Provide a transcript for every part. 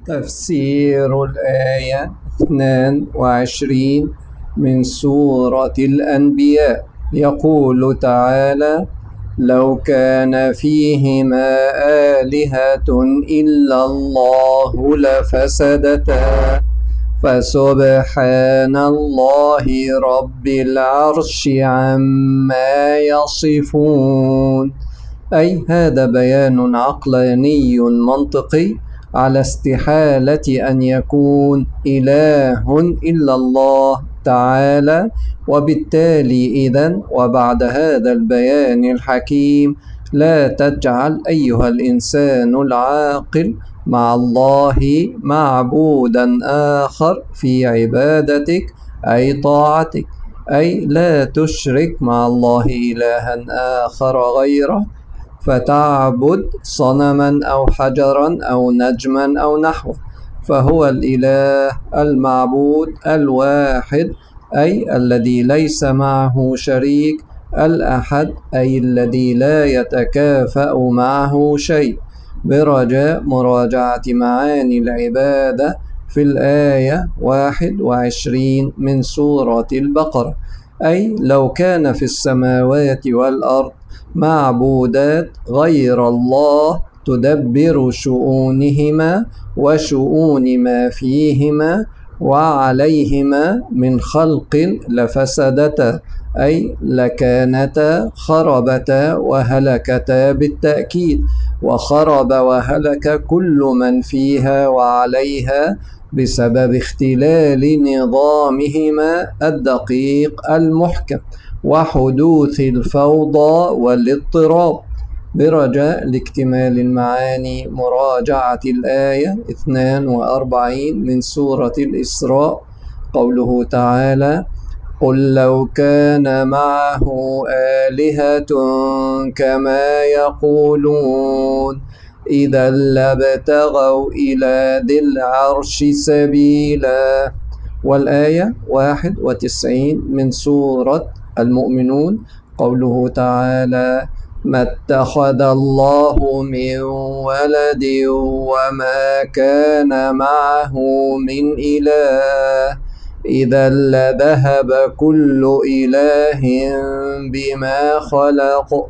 تفسير الآية 22 من سورة الأنبياء. يقول تعالى: لو كان فيهما آلهة إلا الله لفسدتا فسبحان الله رب العرش عما يصفون. أي هذا بيان عقلاني منطقي على استحالة أن يكون إله إلا الله تعالى. وبالتالي إذن وبعد هذا البيان الحكيم لا تجعل أيها الإنسان العاقل مع الله معبودا آخر في عبادتك أي طاعتك، أي لا تشرك مع الله إلها آخر غيره فتعبد صنما أو حجرا أو نجما أو نحوه، فهو الإله المعبود الواحد أي الذي ليس معه شريك، الأحد أي الذي لا يتكافأ معه شيء. برجاء مراجعة معاني العبادة في الآية 21 من سورة البقرة. أي لو كان في السماوات والأرض معبودات غير الله تدبر شؤونهما وشؤون ما فيهما وعليهما من خلق لفسدتا، أي لكانتا خربتا وهلكتا بالتأكيد، وخرب وهلك كل من فيها وعليها بسبب اختلال نظامهما الدقيق المحكم وحدوث الفوضى والاضطراب. برجاء لاكتمال المعاني مراجعة الآية 42 من سورة الإسراء. قوله تعالى: قل لو كان معه آلهة كما يقولون إذا لابتغوا إلى ذي العرش سبيلا. والآية 91 من سورة المؤمنون. قوله تعالى: ما اتخذ الله من ولد وما كان معه من إله إذا لذهب كل إله بما خلق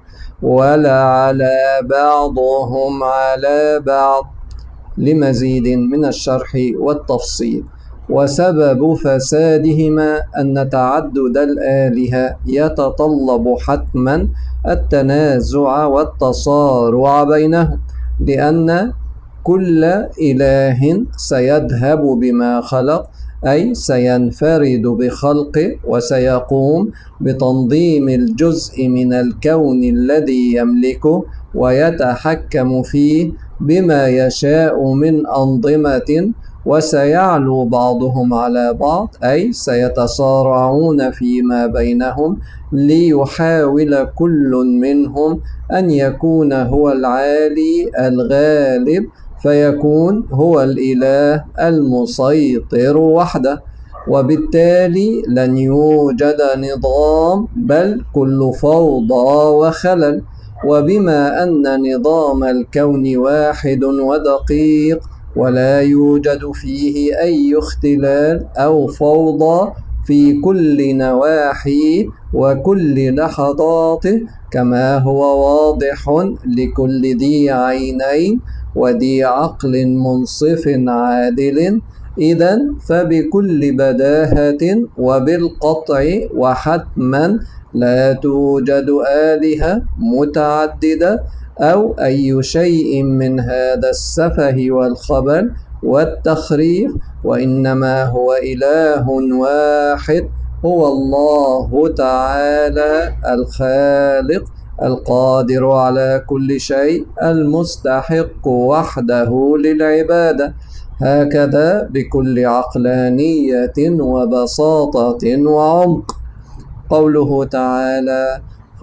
ولعلى بعضهم على بعض. لمزيد من الشرح والتفصيل: وسبب فسادهما أن تعدد الآلهة يتطلب حتما التنازع والتصارع بينهم، لأن كل إله سيذهب بما خلق، أي سينفرد بخلقه وسيقوم بتنظيم الجزء من الكون الذي يملكه ويتحكم فيه بما يشاء من أنظمة، وسيعلو بعضهم على بعض، أي سيتصارعون فيما بينهم ليحاول كل منهم أن يكون هو العالي الغالب فيكون هو الإله المسيطر وحده، وبالتالي لن يوجد نظام بل كل فوضى وخلل. وبما أن نظام الكون واحد ودقيق ولا يوجد فيه أي اختلال أو فوضى في كل نواحيه وكل لحظاته، كما هو واضح لكل ذي عينين وذي عقل منصف عادل، إذن فبكل بداهة وبالقطع وحتما لا توجد آلهة متعددة أو أي شيء من هذا السفه والخبل والتخريف، وإنما هو إله واحد هو الله تعالى الخالق القادر على كل شيء المستحق وحده للعبادة، هكذا بكل عقلانية وبساطة وعمق. قوله تعالى: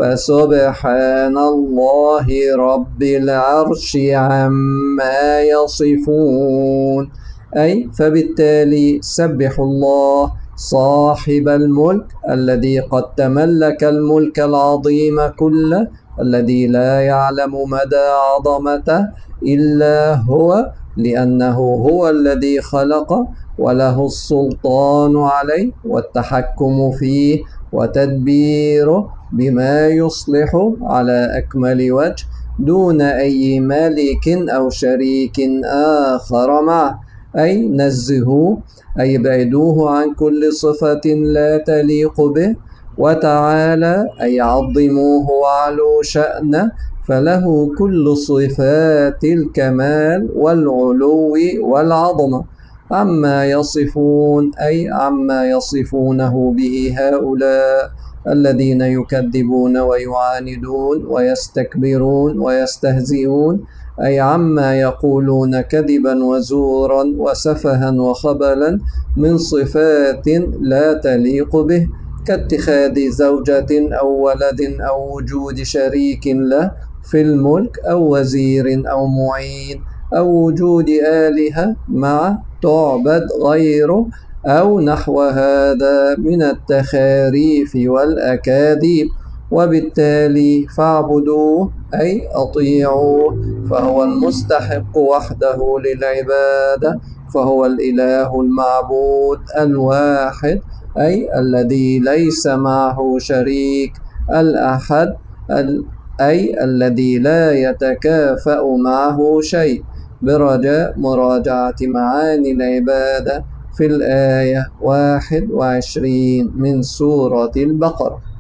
فسبحان الله رب العرش عما يصفون، أي فبالتالي سبحوا الله صاحب الملك الذي قد تملك الملك العظيم كله، الذي لا يعلم مدى عظمته إلا هو، لأنه هو الذي خلق وله السلطان عليه والتحكم فيه وتدبيره بما يصلح على أكمل وجه دون أي ملك أو شريك آخر معه. أي نزهوه، أي بعدوه عن كل صفة لا تليق به، وتعالى أي عظموه وعلوا شأنه، فله كل صفات الكمال والعلو والعظمة. عما يصفون أي عما يصفونه به هؤلاء الذين يكذبون ويعاندون ويستكبرون ويستهزئون، أي عما يقولون كذبا وزورا وسفها وخبلا من صفات لا تليق به، كاتخاذ زوجة أو ولد أو وجود شريك له في الملك أو وزير أو معين أو وجود آلهة معه تعبد غيره أو نحو هذا من التخاريف والأكاذيب. وبالتالي فاعبدوه أي أطيعوه، فهو المستحق وحده للعبادة، فهو الإله المعبود الواحد، أي الذي ليس معه شريك، الأحد، أي الذي لا يتكافأ معه شيء، برجاء مراجعة معاني العبادة في الآية 21 من سورة البقرة.